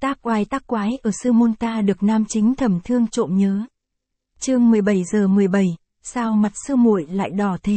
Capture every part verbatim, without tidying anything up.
Tác oai tác quái ở sư môn ta được nam chính thầm thương trộm nhớ. Chương mười bảy giờ mười bảy, sao mặt sư muội lại đỏ thế?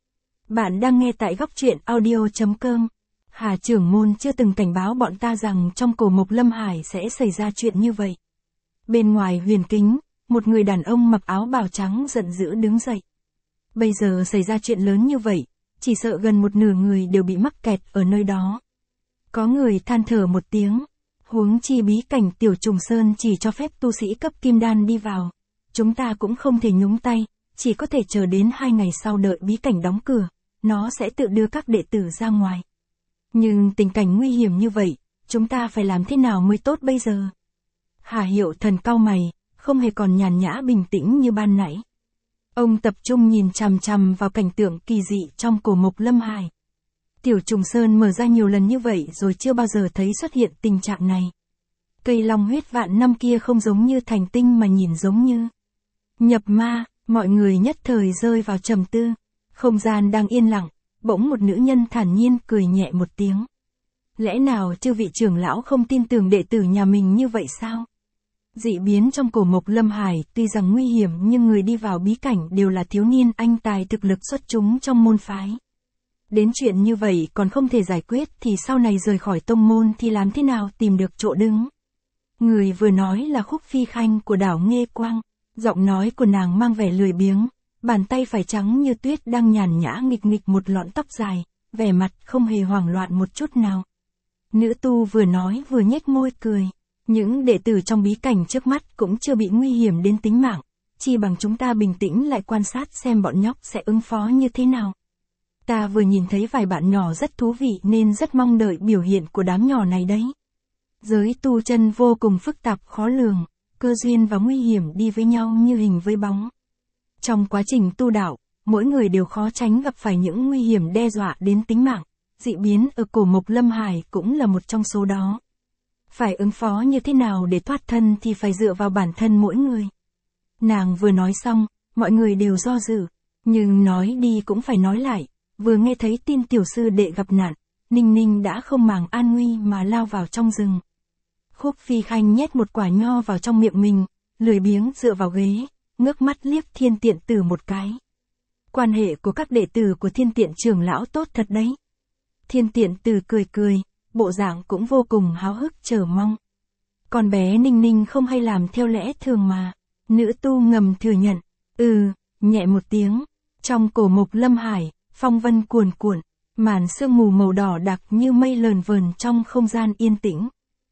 Bạn đang nghe tại góc truyện audio chấm com. Hà trưởng môn chưa từng cảnh báo bọn ta rằng trong cổ mộc Lâm Hải sẽ xảy ra chuyện như vậy. Bên ngoài huyền kính, một người đàn ông mặc áo bào trắng giận dữ đứng dậy. Bây giờ xảy ra chuyện lớn như vậy, chỉ sợ gần một nửa người đều bị mắc kẹt ở nơi đó. Có người than thở một tiếng, huống chi bí cảnh Tiểu Trùng Sơn chỉ cho phép tu sĩ cấp kim đan đi vào. Chúng ta cũng không thể nhúng tay, chỉ có thể chờ đến hai ngày sau đợi bí cảnh đóng cửa, nó sẽ tự đưa các đệ tử ra ngoài. Nhưng tình cảnh nguy hiểm như vậy, chúng ta phải làm thế nào mới tốt bây giờ? Hà Hiệu Thần cau mày, không hề còn nhàn nhã bình tĩnh như ban nãy. Ông tập trung nhìn chằm chằm vào cảnh tượng kỳ dị trong cổ mộc Lâm Hải. Tiểu Trùng Sơn mở ra nhiều lần như vậy rồi chưa bao giờ thấy xuất hiện tình trạng này. Cây long huyết vạn năm kia không giống như thành tinh mà nhìn giống như nhập ma, mọi người nhất thời rơi vào trầm tư. Không gian đang yên lặng, bỗng một nữ nhân thản nhiên cười nhẹ một tiếng. Lẽ nào chư vị trưởng lão không tin tưởng đệ tử nhà mình như vậy sao? Dị biến trong cổ mộc Lâm Hải tuy rằng nguy hiểm nhưng người đi vào bí cảnh đều là thiếu niên anh tài thực lực xuất chúng trong môn phái. Đến chuyện như vậy còn không thể giải quyết thì sau này rời khỏi tông môn thì làm thế nào tìm được chỗ đứng? Người vừa nói là Khúc Phi Khanh của đảo Nghê Quang, giọng nói của nàng mang vẻ lười biếng, bàn tay phải trắng như tuyết đang nhàn nhã nghịch nghịch một lọn tóc dài, vẻ mặt không hề hoảng loạn một chút nào. Nữ tu vừa nói vừa nhếch môi cười, những đệ tử trong bí cảnh trước mắt cũng chưa bị nguy hiểm đến tính mạng, chỉ bằng chúng ta bình tĩnh lại quan sát xem bọn nhóc sẽ ứng phó như thế nào. Ta vừa nhìn thấy vài bạn nhỏ rất thú vị nên rất mong đợi biểu hiện của đám nhỏ này đấy. Giới tu chân vô cùng phức tạp khó lường, cơ duyên và nguy hiểm đi với nhau như hình với bóng. Trong quá trình tu đạo, mỗi người đều khó tránh gặp phải những nguy hiểm đe dọa đến tính mạng, dị biến ở cổ mộc Lâm Hải cũng là một trong số đó. Phải ứng phó như thế nào để thoát thân thì phải dựa vào bản thân mỗi người. Nàng vừa nói xong, mọi người đều do dự, nhưng nói đi cũng phải nói lại, vừa nghe thấy tin tiểu sư đệ gặp nạn, Ninh Ninh đã không màng an nguy mà lao vào trong rừng. Khúc Phi Khanh nhét một quả nho vào trong miệng mình, lười biếng dựa vào ghế, ngước mắt liếc Thiên Tiện Tử một cái. Quan hệ của các đệ tử của Thiên Tiện trưởng lão tốt thật đấy. Thiên Tiện Tử cười cười, bộ dạng cũng vô cùng háo hức chờ mong. Con bé Ninh Ninh không hay làm theo lẽ thường mà. Nữ tu ngầm thừa nhận, ừ, nhẹ một tiếng. Trong cổ mộc Lâm Hải, phong vân cuồn cuộn, màn sương mù màu đỏ đặc như mây lờn vờn trong không gian yên tĩnh.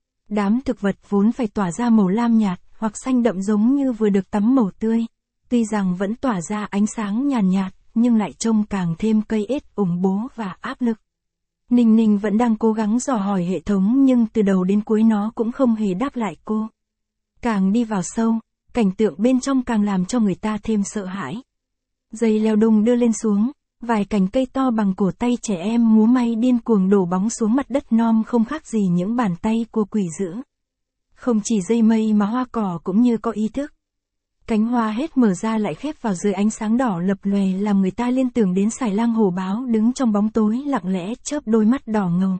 Đám thực vật vốn phải tỏa ra màu lam nhạt hoặc xanh đậm giống như vừa được tắm màu tươi, tuy rằng vẫn tỏa ra ánh sáng nhàn nhạt, nhưng lại trông càng thêm cây ết ủng bố và áp lực. Ninh Ninh vẫn đang cố gắng dò hỏi hệ thống nhưng từ đầu đến cuối nó cũng không hề đáp lại cô. Càng đi vào sâu, cảnh tượng bên trong càng làm cho người ta thêm sợ hãi. Dây leo đung đưa lên xuống, vài cành cây to bằng cổ tay trẻ em múa may điên cuồng đổ bóng xuống mặt đất non không khác gì những bàn tay của quỷ dữ. Không chỉ dây mây mà hoa cỏ cũng như có ý thức. Cánh hoa hết mở ra lại khép vào dưới ánh sáng đỏ lập lòe làm người ta liên tưởng đến Xài Lang Hổ Báo đứng trong bóng tối lặng lẽ chớp đôi mắt đỏ ngầu.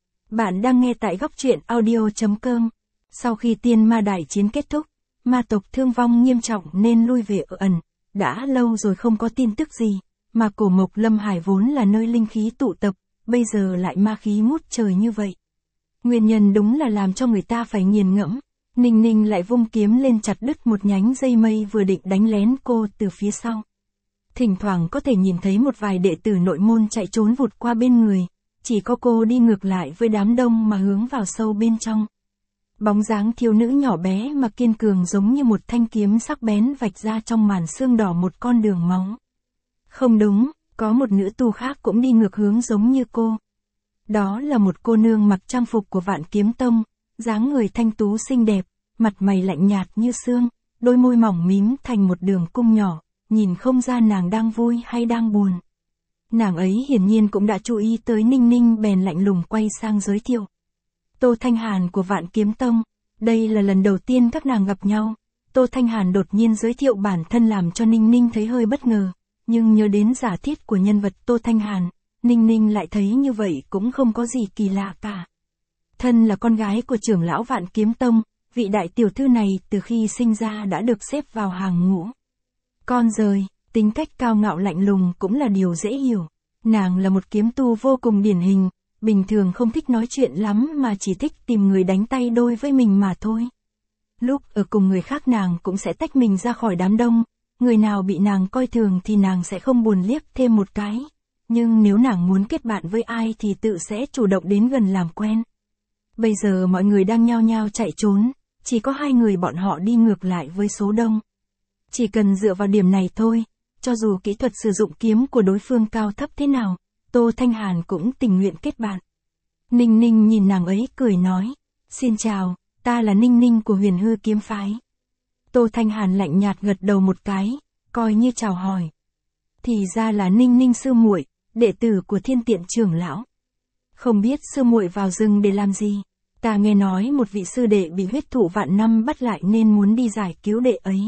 Bạn đang nghe tại góc truyện audio chấm com. Sau khi tiên ma đại chiến kết thúc, ma tộc thương vong nghiêm trọng nên lui về ở ẩn. Đã lâu rồi không có tin tức gì, mà cổ mộc Lâm Hải vốn là nơi linh khí tụ tập, bây giờ lại ma khí ngút trời như vậy. Nguyên nhân đúng là làm cho người ta phải nghiền ngẫm. Ninh Ninh lại vung kiếm lên chặt đứt một nhánh dây mây vừa định đánh lén cô từ phía sau. Thỉnh thoảng có thể nhìn thấy một vài đệ tử nội môn chạy trốn vụt qua bên người, chỉ có cô đi ngược lại với đám đông mà hướng vào sâu bên trong. Bóng dáng thiếu nữ nhỏ bé mà kiên cường giống như một thanh kiếm sắc bén vạch ra trong màn sương đỏ một con đường máu. Không đúng, có một nữ tu khác cũng đi ngược hướng giống như cô. Đó là một cô nương mặc trang phục của Vạn Kiếm Tông, dáng người thanh tú xinh đẹp, mặt mày lạnh nhạt như sương, đôi môi mỏng mím thành một đường cung nhỏ, nhìn không ra nàng đang vui hay đang buồn. Nàng ấy hiển nhiên cũng đã chú ý tới Ninh Ninh bèn lạnh lùng quay sang giới thiệu. Tô Thanh Hàn của Vạn Kiếm Tông, đây là lần đầu tiên các nàng gặp nhau. Tô Thanh Hàn đột nhiên giới thiệu bản thân làm cho Ninh Ninh thấy hơi bất ngờ, nhưng nhớ đến giả thiết của nhân vật Tô Thanh Hàn, Ninh Ninh lại thấy như vậy cũng không có gì kỳ lạ cả. Thân là con gái của trưởng lão Vạn Kiếm Tông, vị đại tiểu thư này từ khi sinh ra đã được xếp vào hàng ngũ. Con rời, tính cách cao ngạo lạnh lùng cũng là điều dễ hiểu. Nàng là một kiếm tu vô cùng điển hình, bình thường không thích nói chuyện lắm mà chỉ thích tìm người đánh tay đôi với mình mà thôi. Lúc ở cùng người khác nàng cũng sẽ tách mình ra khỏi đám đông, người nào bị nàng coi thường thì nàng sẽ không buồn liếc thêm một cái. Nhưng nếu nàng muốn kết bạn với ai thì tự sẽ chủ động đến gần làm quen. Bây giờ mọi người đang nhao nhao chạy trốn, chỉ có hai người bọn họ đi ngược lại với số đông. Chỉ cần dựa vào điểm này thôi, cho dù kỹ thuật sử dụng kiếm của đối phương cao thấp thế nào, Tô Thanh Hàn cũng tình nguyện kết bạn. Ninh Ninh nhìn nàng ấy cười nói, xin chào, ta là Ninh Ninh của Huyền Hư kiếm phái. Tô Thanh Hàn lạnh nhạt gật đầu một cái, coi như chào hỏi. Thì ra là Ninh Ninh sư muội, đệ tử của Thiên Tiện trưởng lão. Không biết sư muội vào rừng để làm gì? Ta nghe nói một vị sư đệ bị huyết thụ vạn năm bắt lại nên muốn đi giải cứu đệ ấy.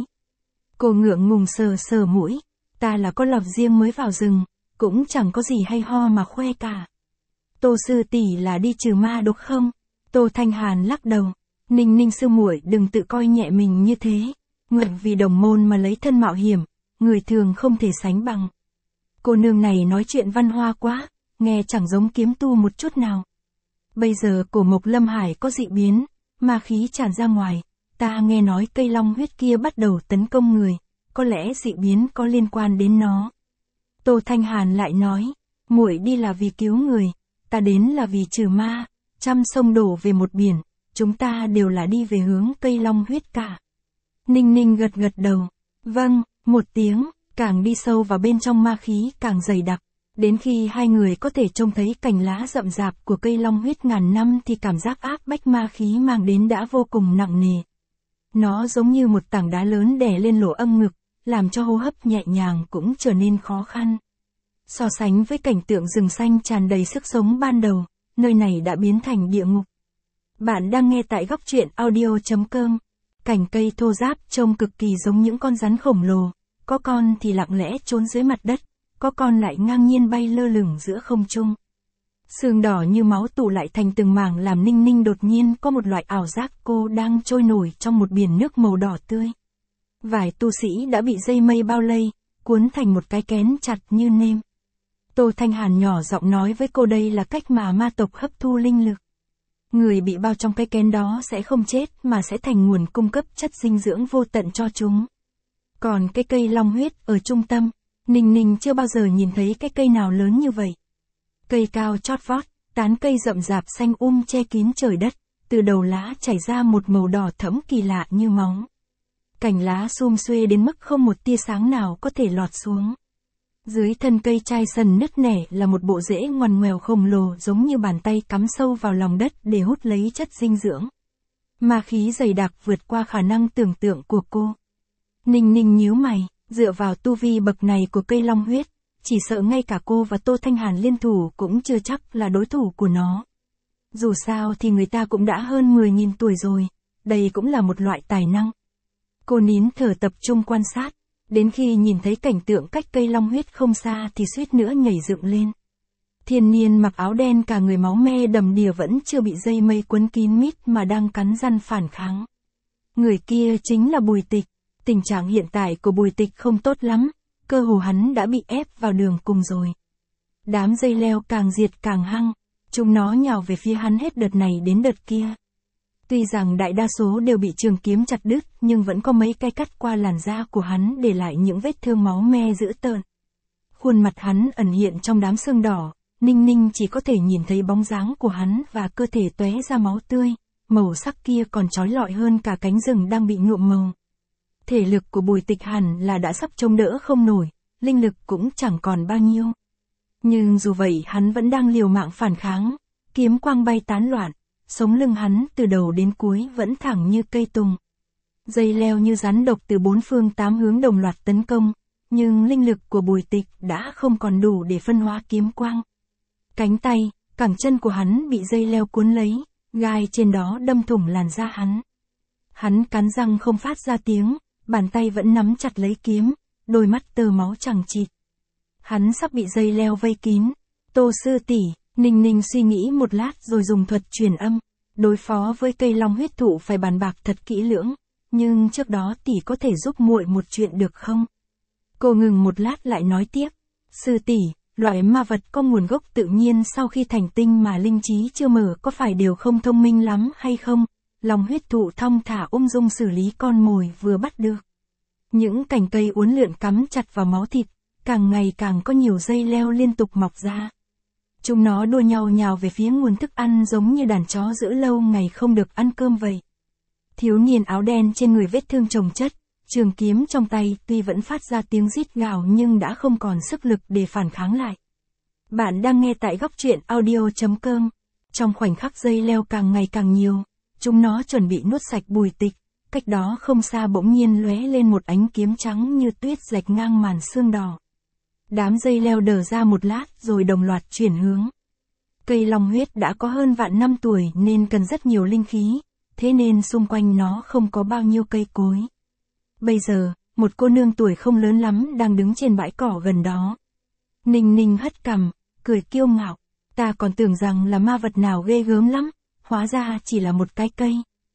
Cô ngượng ngùng sờ sờ mũi, ta là con lọc riêng mới vào rừng, cũng chẳng có gì hay ho mà khoe cả. Tô sư tỷ là đi trừ ma độc không? Tô Thanh Hàn lắc đầu, Ninh Ninh sư muội đừng tự coi nhẹ mình như thế, nguyện vì đồng môn mà lấy thân mạo hiểm, người thường không thể sánh bằng. Cô nương này nói chuyện văn hoa quá, nghe chẳng giống kiếm tu một chút nào. Bây giờ cổ Mộc Lâm Hải có dị biến, ma khí tràn ra ngoài, ta nghe nói cây long huyết kia bắt đầu tấn công người, có lẽ dị biến có liên quan đến nó. Tô Thanh Hàn lại nói, muội đi là vì cứu người, ta đến là vì trừ ma, trăm sông đổ về một biển, chúng ta đều là đi về hướng cây long huyết cả. Ninh Ninh gật gật đầu, vâng, một tiếng, càng đi sâu vào bên trong ma khí càng dày đặc. Đến khi hai người có thể trông thấy cành lá rậm rạp của cây long huyết ngàn năm thì cảm giác áp bách ma khí mang đến đã vô cùng nặng nề. Nó giống như một tảng đá lớn đè lên lỗ âm ngực, làm cho hô hấp nhẹ nhàng cũng trở nên khó khăn. So sánh với cảnh tượng rừng xanh tràn đầy sức sống ban đầu, nơi này đã biến thành địa ngục. Bạn đang nghe tại góc truyện audio chấm com. Cành cây thô ráp trông cực kỳ giống những con rắn khổng lồ, có con thì lặng lẽ trốn dưới mặt đất, có con lại ngang nhiên bay lơ lửng giữa không trung. Sương đỏ như máu tụ lại thành từng mảng làm Ninh Ninh đột nhiên có một loại ảo giác cô đang trôi nổi trong một biển nước màu đỏ tươi. Vài tu sĩ đã bị dây mây bao lây, cuốn thành một cái kén chặt như nêm. Tô Thanh Hàn nhỏ giọng nói với cô đây là cách mà ma tộc hấp thu linh lực. Người bị bao trong cái kén đó sẽ không chết mà sẽ thành nguồn cung cấp chất dinh dưỡng vô tận cho chúng. Còn cái cây long huyết ở trung tâm, Ninh Ninh chưa bao giờ nhìn thấy cái cây nào lớn như vậy. Cây cao chót vót, tán cây rậm rạp xanh um che kín trời đất, từ đầu lá chảy ra một màu đỏ thẫm kỳ lạ như máu. Cành lá sum xuê đến mức không một tia sáng nào có thể lọt xuống. Dưới thân cây chai sần nứt nẻ là một bộ rễ ngoằn ngoèo khổng lồ giống như bàn tay cắm sâu vào lòng đất để hút lấy chất dinh dưỡng. Ma khí dày đặc vượt qua khả năng tưởng tượng của cô. Ninh Ninh nhíu mày, dựa vào tu vi bậc này của cây long huyết, chỉ sợ ngay cả cô và Tô Thanh Hàn liên thủ cũng chưa chắc là đối thủ của nó. Dù sao thì người ta cũng đã hơn mười nghìn tuổi rồi, đây cũng là một loại tài năng. Cô nín thở tập trung quan sát, đến khi nhìn thấy cảnh tượng cách cây long huyết không xa thì suýt nữa nhảy dựng lên. Thiên niên mặc áo đen cả người máu me đầm đìa vẫn chưa bị dây mây quấn kín mít mà đang cắn răng phản kháng. Người kia chính là Bùi Tịch. Tình trạng hiện tại của Bùi Tịch không tốt lắm, cơ hồ hắn đã bị ép vào đường cùng rồi. Đám dây leo càng diệt càng hăng, chúng nó nhào về phía hắn hết đợt này đến đợt kia. Tuy rằng đại đa số đều bị trường kiếm chặt đứt nhưng vẫn có mấy cái cắt qua làn da của hắn để lại những vết thương máu me dữ tợn. Khuôn mặt hắn ẩn hiện trong đám sương đỏ, Ninh Ninh chỉ có thể nhìn thấy bóng dáng của hắn và cơ thể tóe ra máu tươi, màu sắc kia còn chói lọi hơn cả cánh rừng đang bị nhuộm màu. Thể lực của Bùi Tịch hẳn là đã sắp chống đỡ không nổi, linh lực cũng chẳng còn bao nhiêu. Nhưng dù vậy hắn vẫn đang liều mạng phản kháng, kiếm quang bay tán loạn, sống lưng hắn từ đầu đến cuối vẫn thẳng như cây tùng. Dây leo như rắn độc từ bốn phương tám hướng đồng loạt tấn công, nhưng linh lực của Bùi Tịch đã không còn đủ để phân hóa kiếm quang. Cánh tay, cẳng chân của hắn bị dây leo cuốn lấy, gai trên đó đâm thủng làn da hắn. Hắn cắn răng không phát ra tiếng, bàn tay vẫn nắm chặt lấy kiếm, đôi mắt tơ máu chằng chịt. Hắn sắp bị dây leo vây kín. Tô sư tỷ, Ninh Ninh suy nghĩ một lát rồi dùng thuật truyền âm. đối phó với cây long huyết thụ phải bàn bạc thật kỹ lưỡng, nhưng trước đó tỷ có thể giúp muội một chuyện được không? Cô ngừng một lát lại nói tiếp, sư tỷ, loại ma vật có nguồn gốc tự nhiên sau khi thành tinh mà linh trí chưa mở có phải đều không thông minh lắm hay không? Long huyết thụ thong thả ung dung xử lý con mồi vừa bắt được. Những cành cây uốn lượn cắm chặt vào máu thịt, càng ngày càng có nhiều dây leo liên tục mọc ra. Chúng nó đua nhau nhào về phía nguồn thức ăn giống như đàn chó giữ lâu ngày không được ăn cơm vậy. Thiếu niên áo đen trên người vết thương chồng chất, trường kiếm trong tay tuy vẫn phát ra tiếng rít gào nhưng đã không còn sức lực để phản kháng lại. Bạn đang nghe tại góc truyện audio chấm com. Trong khoảnh khắc dây leo càng ngày càng nhiều, chúng nó chuẩn bị nuốt sạch Bùi Tịch, cách đó không xa bỗng nhiên lóe lên một ánh kiếm trắng như tuyết rạch ngang màn sương đỏ. Đám dây leo đờ ra một lát rồi đồng loạt chuyển hướng. Cây long huyết đã có hơn vạn năm tuổi nên cần rất nhiều linh khí, thế nên xung quanh nó không có bao nhiêu cây cối. Bây giờ, một cô nương tuổi không lớn lắm đang đứng trên bãi cỏ gần đó. Ninh Ninh hất cằm, cười kiêu ngạo, ta còn tưởng rằng là ma vật nào ghê gớm lắm, hóa ra chỉ là một cái cây.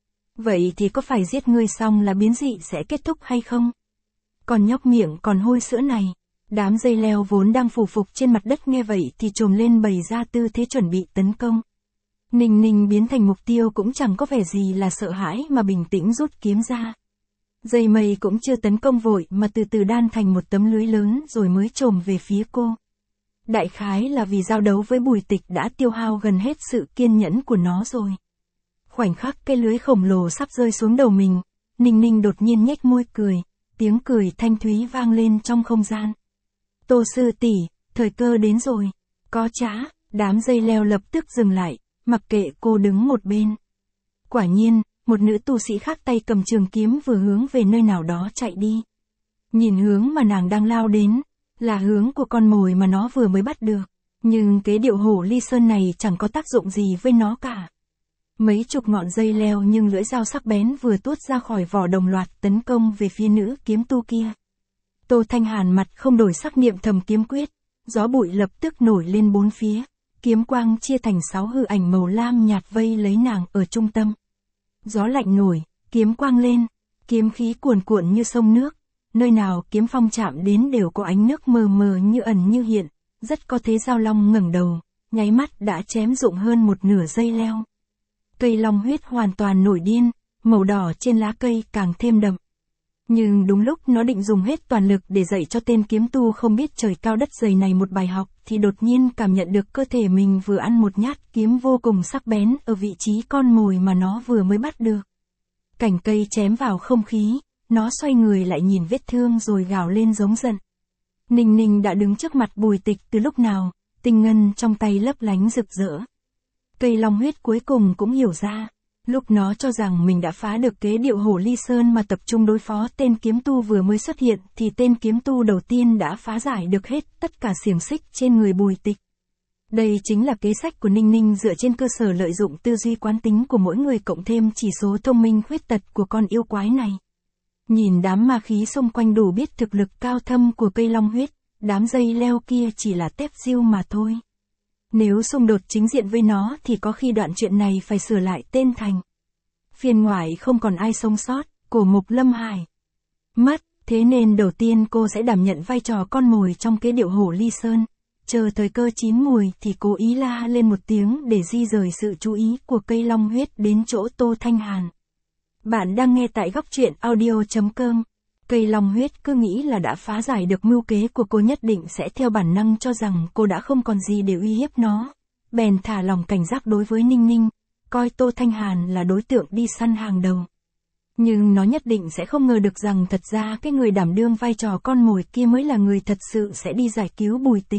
Vậy thì có phải giết ngươi xong là biến dị sẽ kết thúc hay không? Còn nhóc miệng còn hôi sữa này. Đám dây leo vốn đang phủ phục trên mặt đất nghe vậy thì trồm lên bày ra tư thế chuẩn bị tấn công. Ninh Ninh biến thành mục tiêu cũng chẳng có vẻ gì là sợ hãi mà bình tĩnh rút kiếm ra. Dây mây cũng chưa tấn công vội mà từ từ đan thành một tấm lưới lớn rồi mới trồm về phía cô. Đại khái là vì giao đấu với Bùi Tịch đã tiêu hao gần hết sự kiên nhẫn của nó rồi. Khoảnh khắc cái lưới khổng lồ sắp rơi xuống đầu mình, Ninh Ninh đột nhiên nhếch môi cười, tiếng cười thanh thúy vang lên trong không gian. Tô sư tỷ, thời cơ đến rồi. Có trá, đám dây leo lập tức dừng lại, mặc kệ cô đứng một bên. Quả nhiên, một nữ tu sĩ khác tay cầm trường kiếm vừa hướng về nơi nào đó chạy đi. Nhìn hướng mà nàng đang lao đến, là hướng của con mồi mà nó vừa mới bắt được. Nhưng cái điệu hổ ly sơn này chẳng có tác dụng gì với nó cả. Mấy chục ngọn dây leo nhưng lưỡi dao sắc bén vừa tuốt ra khỏi vỏ đồng loạt tấn công về phía nữ kiếm tu kia. Tô Thanh Hàn mặt không đổi sắc niệm thầm kiếm quyết, gió bụi lập tức nổi lên bốn phía, kiếm quang chia thành sáu hư ảnh màu lam nhạt vây lấy nàng ở trung tâm. Gió lạnh nổi, kiếm quang lên, kiếm khí cuồn cuộn như sông nước, nơi nào kiếm phong chạm đến đều có ánh nước mờ mờ như ẩn như hiện, rất có thế Giao Long ngẩng đầu, nháy mắt đã chém rụng hơn một nửa dây leo. Cây long huyết hoàn toàn nổi điên, màu đỏ trên lá cây càng thêm đậm. Nhưng đúng lúc nó định dùng hết toàn lực để dạy cho tên kiếm tu không biết trời cao đất dày này một bài học thì đột nhiên cảm nhận được cơ thể mình vừa ăn một nhát kiếm vô cùng sắc bén ở vị trí con mồi mà nó vừa mới bắt được. Cành cây chém vào không khí, nó xoay người lại nhìn vết thương rồi gào lên giống giận. Ninh Ninh đã đứng trước mặt Bùi Tịch từ lúc nào, tinh ngân trong tay lấp lánh rực rỡ. Cây long huyết cuối cùng cũng hiểu ra. Lúc nó cho rằng mình đã phá được kế điệu hổ ly sơn mà tập trung đối phó tên kiếm tu vừa mới xuất hiện thì tên kiếm tu đầu tiên đã phá giải được hết tất cả xiềng xích trên người Bùi Tịch. Đây chính là kế sách của Ninh Ninh dựa trên cơ sở lợi dụng tư duy quán tính của mỗi người cộng thêm chỉ số thông minh khuyết tật của con yêu quái này. Nhìn đám ma khí xung quanh đủ biết thực lực cao thâm của cây long huyết, đám dây leo kia chỉ là tép diêu mà thôi. Nếu xung đột chính diện với nó thì có khi đoạn chuyện này phải sửa lại tên thành phiên ngoại không còn ai sống sót, cổ mục Lâm Hải mất, thế nên đầu tiên cô sẽ đảm nhận vai trò con mồi trong kế điệu hổ ly sơn, chờ thời cơ chín mùi thì cố ý la lên một tiếng để di rời sự chú ý của cây long huyết đến chỗ Tô Thanh Hàn. Bạn đang nghe tại góc truyện audio chấm com. Cây long huyết cứ nghĩ là đã phá giải được mưu kế của cô nhất định sẽ theo bản năng cho rằng cô đã không còn gì để uy hiếp nó. Bèn thả lòng cảnh giác đối với Ninh Ninh, coi Tô Thanh Hàn là đối tượng đi săn hàng đầu. Nhưng nó nhất định sẽ không ngờ được rằng thật ra cái người đảm đương vai trò con mồi kia mới là người thật sự sẽ đi giải cứu Bùi Tịch.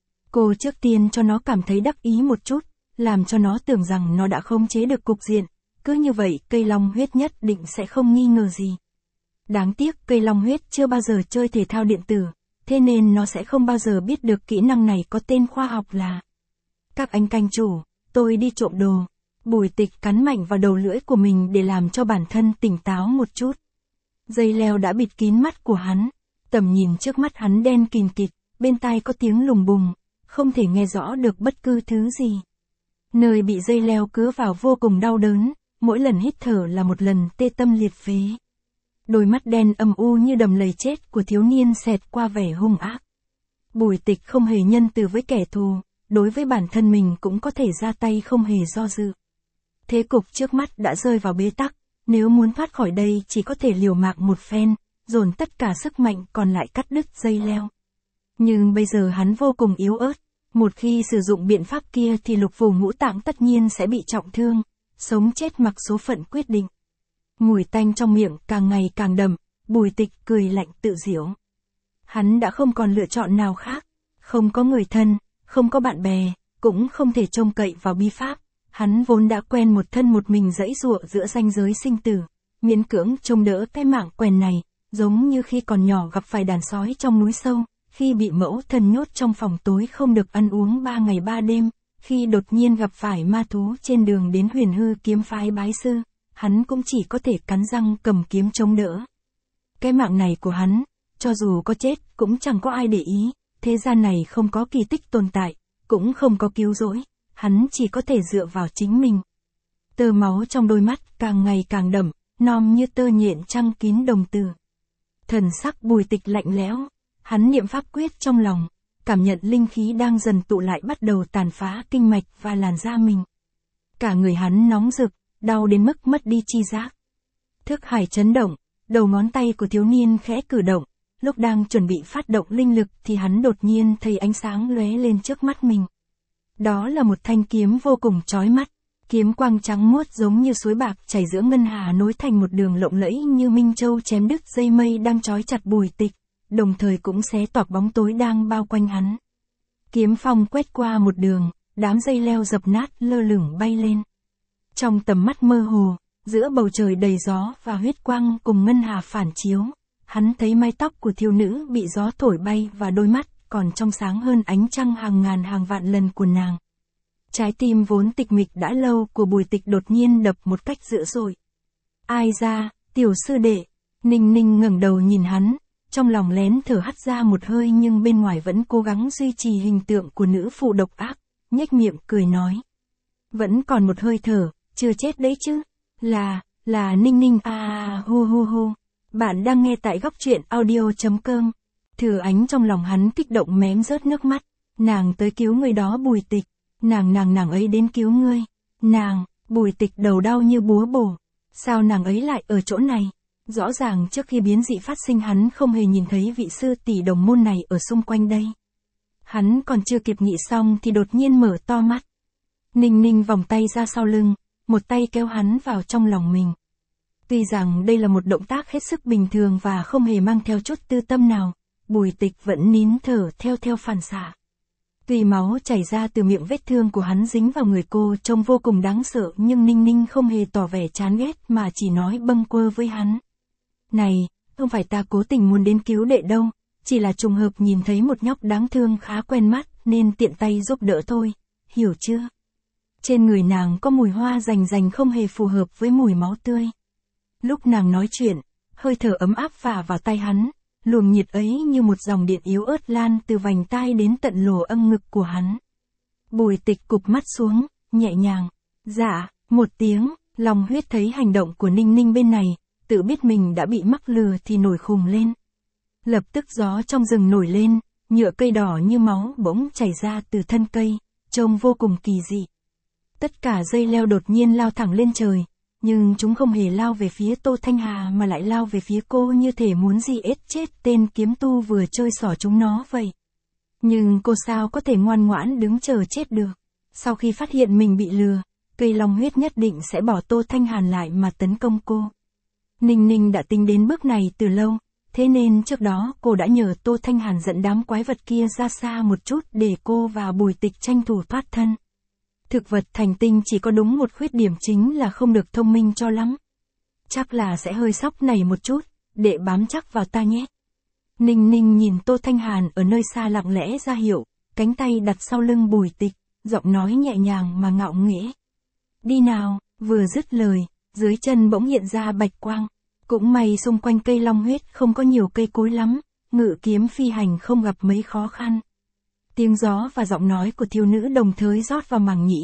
Cô trước tiên cho nó cảm thấy đắc ý một chút, làm cho nó tưởng rằng nó đã khống chế được cục diện. Cứ như vậy cây long huyết nhất định sẽ không nghi ngờ gì. Đáng tiếc cây long huyết chưa bao giờ chơi thể thao điện tử, thế nên nó sẽ không bao giờ biết được kỹ năng này có tên khoa học là: các anh canh chủ, tôi đi trộm đồ. Bùi Tịch cắn mạnh vào đầu lưỡi của mình để làm cho bản thân tỉnh táo một chút. Dây leo đã bịt kín mắt của hắn, tầm nhìn trước mắt hắn đen kìn kịt, bên tai có tiếng lùng bùng, không thể nghe rõ được bất cứ thứ gì. Nơi bị dây leo cứa vào vô cùng đau đớn, mỗi lần hít thở là một lần tê tâm liệt phế. Đôi mắt đen âm u như đầm lầy chết của thiếu niên xẹt qua vẻ hung ác. Bùi Tịch không hề nhân từ với kẻ thù, đối với bản thân mình cũng có thể ra tay không hề do dự. Thế cục trước mắt đã rơi vào bế tắc, nếu muốn thoát khỏi đây chỉ có thể liều mạng một phen, dồn tất cả sức mạnh còn lại cắt đứt dây leo. Nhưng bây giờ hắn vô cùng yếu ớt, một khi sử dụng biện pháp kia thì lục phủ ngũ tạng tất nhiên sẽ bị trọng thương, sống chết mặc số phận quyết định. Mùi tanh trong miệng càng ngày càng đậm, Bùi Tịch cười lạnh tự giễu. Hắn đã không còn lựa chọn nào khác, không có người thân, không có bạn bè, cũng không thể trông cậy vào bi pháp. Hắn vốn đã quen một thân một mình dẫy dụa giữa ranh giới sinh tử, miễn cưỡng trông đỡ cái mạng quèn này, giống như khi còn nhỏ gặp phải đàn sói trong núi sâu, khi bị mẫu thân nhốt trong phòng tối không được ăn uống ba ngày ba đêm, khi đột nhiên gặp phải ma thú trên đường đến Huyền Hư kiếm phái bái sư, hắn cũng chỉ có thể cắn răng cầm kiếm chống đỡ. Cái mạng này của hắn, cho dù có chết cũng chẳng có ai để ý, thế gian này không có kỳ tích tồn tại, cũng không có cứu rỗi, hắn chỉ có thể dựa vào chính mình. Tơ máu trong đôi mắt càng ngày càng đậm, nom như tơ nhện trăng kín đồng tử. Thần sắc Bùi Tịch lạnh lẽo, hắn niệm pháp quyết trong lòng, cảm nhận linh khí đang dần tụ lại bắt đầu tàn phá kinh mạch và làn da mình. Cả người hắn nóng rực, đau đến mức mất đi chi giác. Thức hải chấn động, đầu ngón tay của thiếu niên khẽ cử động, lúc đang chuẩn bị phát động linh lực thì hắn đột nhiên thấy ánh sáng lóe lên trước mắt mình. Đó là một thanh kiếm vô cùng chói mắt, kiếm quang trắng muốt giống như suối bạc chảy giữa ngân hà nối thành một đường lộng lẫy như minh châu chém đứt dây mây đang trói chặt Bùi Tịch, đồng thời cũng xé toạc bóng tối đang bao quanh hắn. Kiếm phong quét qua một đường, đám dây leo dập nát lơ lửng bay lên. Trong tầm mắt mơ hồ, giữa bầu trời đầy gió và huyết quang cùng ngân hà phản chiếu, hắn thấy mái tóc của thiếu nữ bị gió thổi bay và đôi mắt còn trong sáng hơn ánh trăng hàng ngàn hàng vạn lần của nàng. Trái tim vốn tịch mịch đã lâu của Bùi Tịch đột nhiên đập một cách dữ dội. Ai ra, tiểu sư đệ? Ninh Ninh ngẩng đầu nhìn hắn, trong lòng lén thở hắt ra một hơi nhưng bên ngoài vẫn cố gắng duy trì hình tượng của nữ phụ độc ác, nhếch miệng cười nói. Vẫn còn một hơi thở, chưa chết đấy chứ? Là, là Ninh Ninh à hu hu hu. Bạn đang nghe tại góc truyện audio chấm com. Thừa Ánh trong lòng hắn kích động mém rớt nước mắt. Nàng tới cứu người đó Bùi Tịch. Nàng nàng nàng ấy đến cứu ngươi. Nàng, Bùi Tịch đầu đau như búa bổ. Sao nàng ấy lại ở chỗ này? Rõ ràng trước khi biến dị phát sinh hắn không hề nhìn thấy vị sư tỷ đồng môn này ở xung quanh đây. Hắn còn chưa kịp nghĩ xong thì đột nhiên mở to mắt. Ninh Ninh vòng tay ra sau lưng, một tay kéo hắn vào trong lòng mình. Tuy rằng đây là một động tác hết sức bình thường và không hề mang theo chút tư tâm nào, Bùi Tịch vẫn nín thở theo theo phản xạ. Tuy máu chảy ra từ miệng vết thương của hắn dính vào người cô trông vô cùng đáng sợ nhưng Ninh Ninh không hề tỏ vẻ chán ghét mà chỉ nói bâng quơ với hắn. Này, không phải ta cố tình muốn đến cứu đệ đâu, chỉ là trùng hợp nhìn thấy một nhóc đáng thương khá quen mắt nên tiện tay giúp đỡ thôi, hiểu chưa? Trên người nàng có mùi hoa rành rành không hề phù hợp với mùi máu tươi. Lúc nàng nói chuyện, hơi thở ấm áp phả vào tay hắn, luồng nhiệt ấy như một dòng điện yếu ớt lan từ vành tai đến tận lỗ âm ngực của hắn. Bùi Tịch cụp mắt xuống, nhẹ nhàng, dạ, một tiếng, lòng huyết thấy hành động của Ninh Ninh bên này, tự biết mình đã bị mắc lừa thì nổi khùng lên. Lập tức gió trong rừng nổi lên, nhựa cây đỏ như máu bỗng chảy ra từ thân cây, trông vô cùng kỳ dị. Tất cả dây leo đột nhiên lao thẳng lên trời, nhưng chúng không hề lao về phía Tô Thanh Hà mà lại lao về phía cô như thể muốn gì ết chết tên kiếm tu vừa chơi xỏ chúng nó vậy. Nhưng cô sao có thể ngoan ngoãn đứng chờ chết được. Sau khi phát hiện mình bị lừa, cây long huyết nhất định sẽ bỏ Tô Thanh Hàn lại mà tấn công cô. Ninh Ninh đã tính đến bước này từ lâu, thế nên trước đó cô đã nhờ Tô Thanh Hàn dẫn đám quái vật kia ra xa một chút để cô và Bùi Tịch tranh thủ thoát thân. Thực vật thành tinh chỉ có đúng một khuyết điểm chính là không được thông minh cho lắm. Chắc là sẽ hơi sóc này một chút, để bám chắc vào ta nhé. Ninh Ninh nhìn Tô Thanh Hàn ở nơi xa lặng lẽ ra hiệu, cánh tay đặt sau lưng Bùi Tịch, giọng nói nhẹ nhàng mà ngạo nghễ. Đi nào, vừa dứt lời, dưới chân bỗng hiện ra bạch quang. Cũng may xung quanh cây long huyết không có nhiều cây cối lắm, ngự kiếm phi hành không gặp mấy khó khăn. Tiếng gió và giọng nói của thiếu nữ đồng thời rót vào màng nhĩ,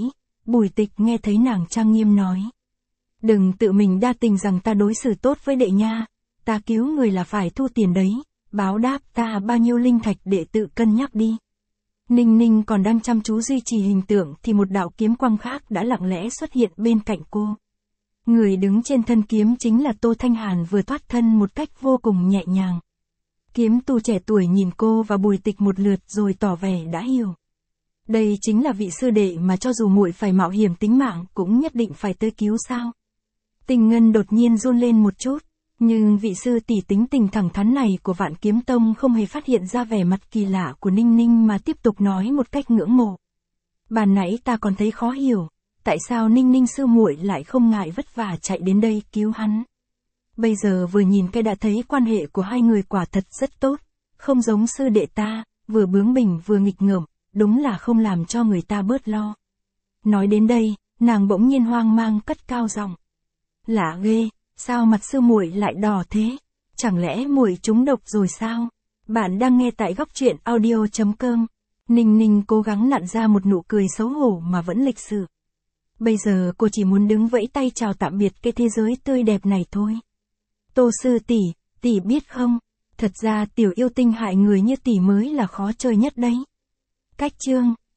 Bùi Tịch nghe thấy nàng trang nghiêm nói. Đừng tự mình đa tình rằng ta đối xử tốt với đệ nha, ta cứu người là phải thu tiền đấy, báo đáp ta bao nhiêu linh thạch đệ tự cân nhắc đi. Ninh Ninh còn đang chăm chú duy trì hình tượng thì một đạo kiếm quang khác đã lặng lẽ xuất hiện bên cạnh cô. Người đứng trên thân kiếm chính là Tô Thanh Hàn vừa thoát thân một cách vô cùng nhẹ nhàng. Kiếm tu trẻ tuổi nhìn cô và Bùi Tịch một lượt rồi tỏ vẻ đã hiểu. Đây chính là vị sư đệ mà cho dù muội phải mạo hiểm tính mạng cũng nhất định phải tới cứu sao. Tình Ngân đột nhiên run lên một chút, nhưng vị sư tỷ tính tình thẳng thắn này của Vạn Kiếm Tông không hề phát hiện ra vẻ mặt kỳ lạ của Ninh Ninh mà tiếp tục nói một cách ngưỡng mộ. Ban nãy ta còn thấy khó hiểu, tại sao Ninh Ninh sư muội lại không ngại vất vả chạy đến đây cứu hắn. Bây giờ vừa nhìn cái đã thấy quan hệ của hai người quả thật rất tốt, không giống sư đệ ta, vừa bướng bỉnh vừa nghịch ngợm, đúng là không làm cho người ta bớt lo. Nói đến đây, nàng bỗng nhiên hoang mang cất cao giọng. Lạ ghê, sao mặt sư muội lại đỏ thế? Chẳng lẽ muội trúng độc rồi sao? Bạn đang nghe tại góc truyện audio chấm com. Ninh Ninh cố gắng nặn ra một nụ cười xấu hổ mà vẫn lịch sự. Bây giờ cô chỉ muốn đứng vẫy tay chào tạm biệt cái thế giới tươi đẹp này thôi. Tô sư tỷ, tỷ biết không? Thật ra tiểu yêu tinh hại người như tỷ mới là khó chơi nhất đấy. Cách chương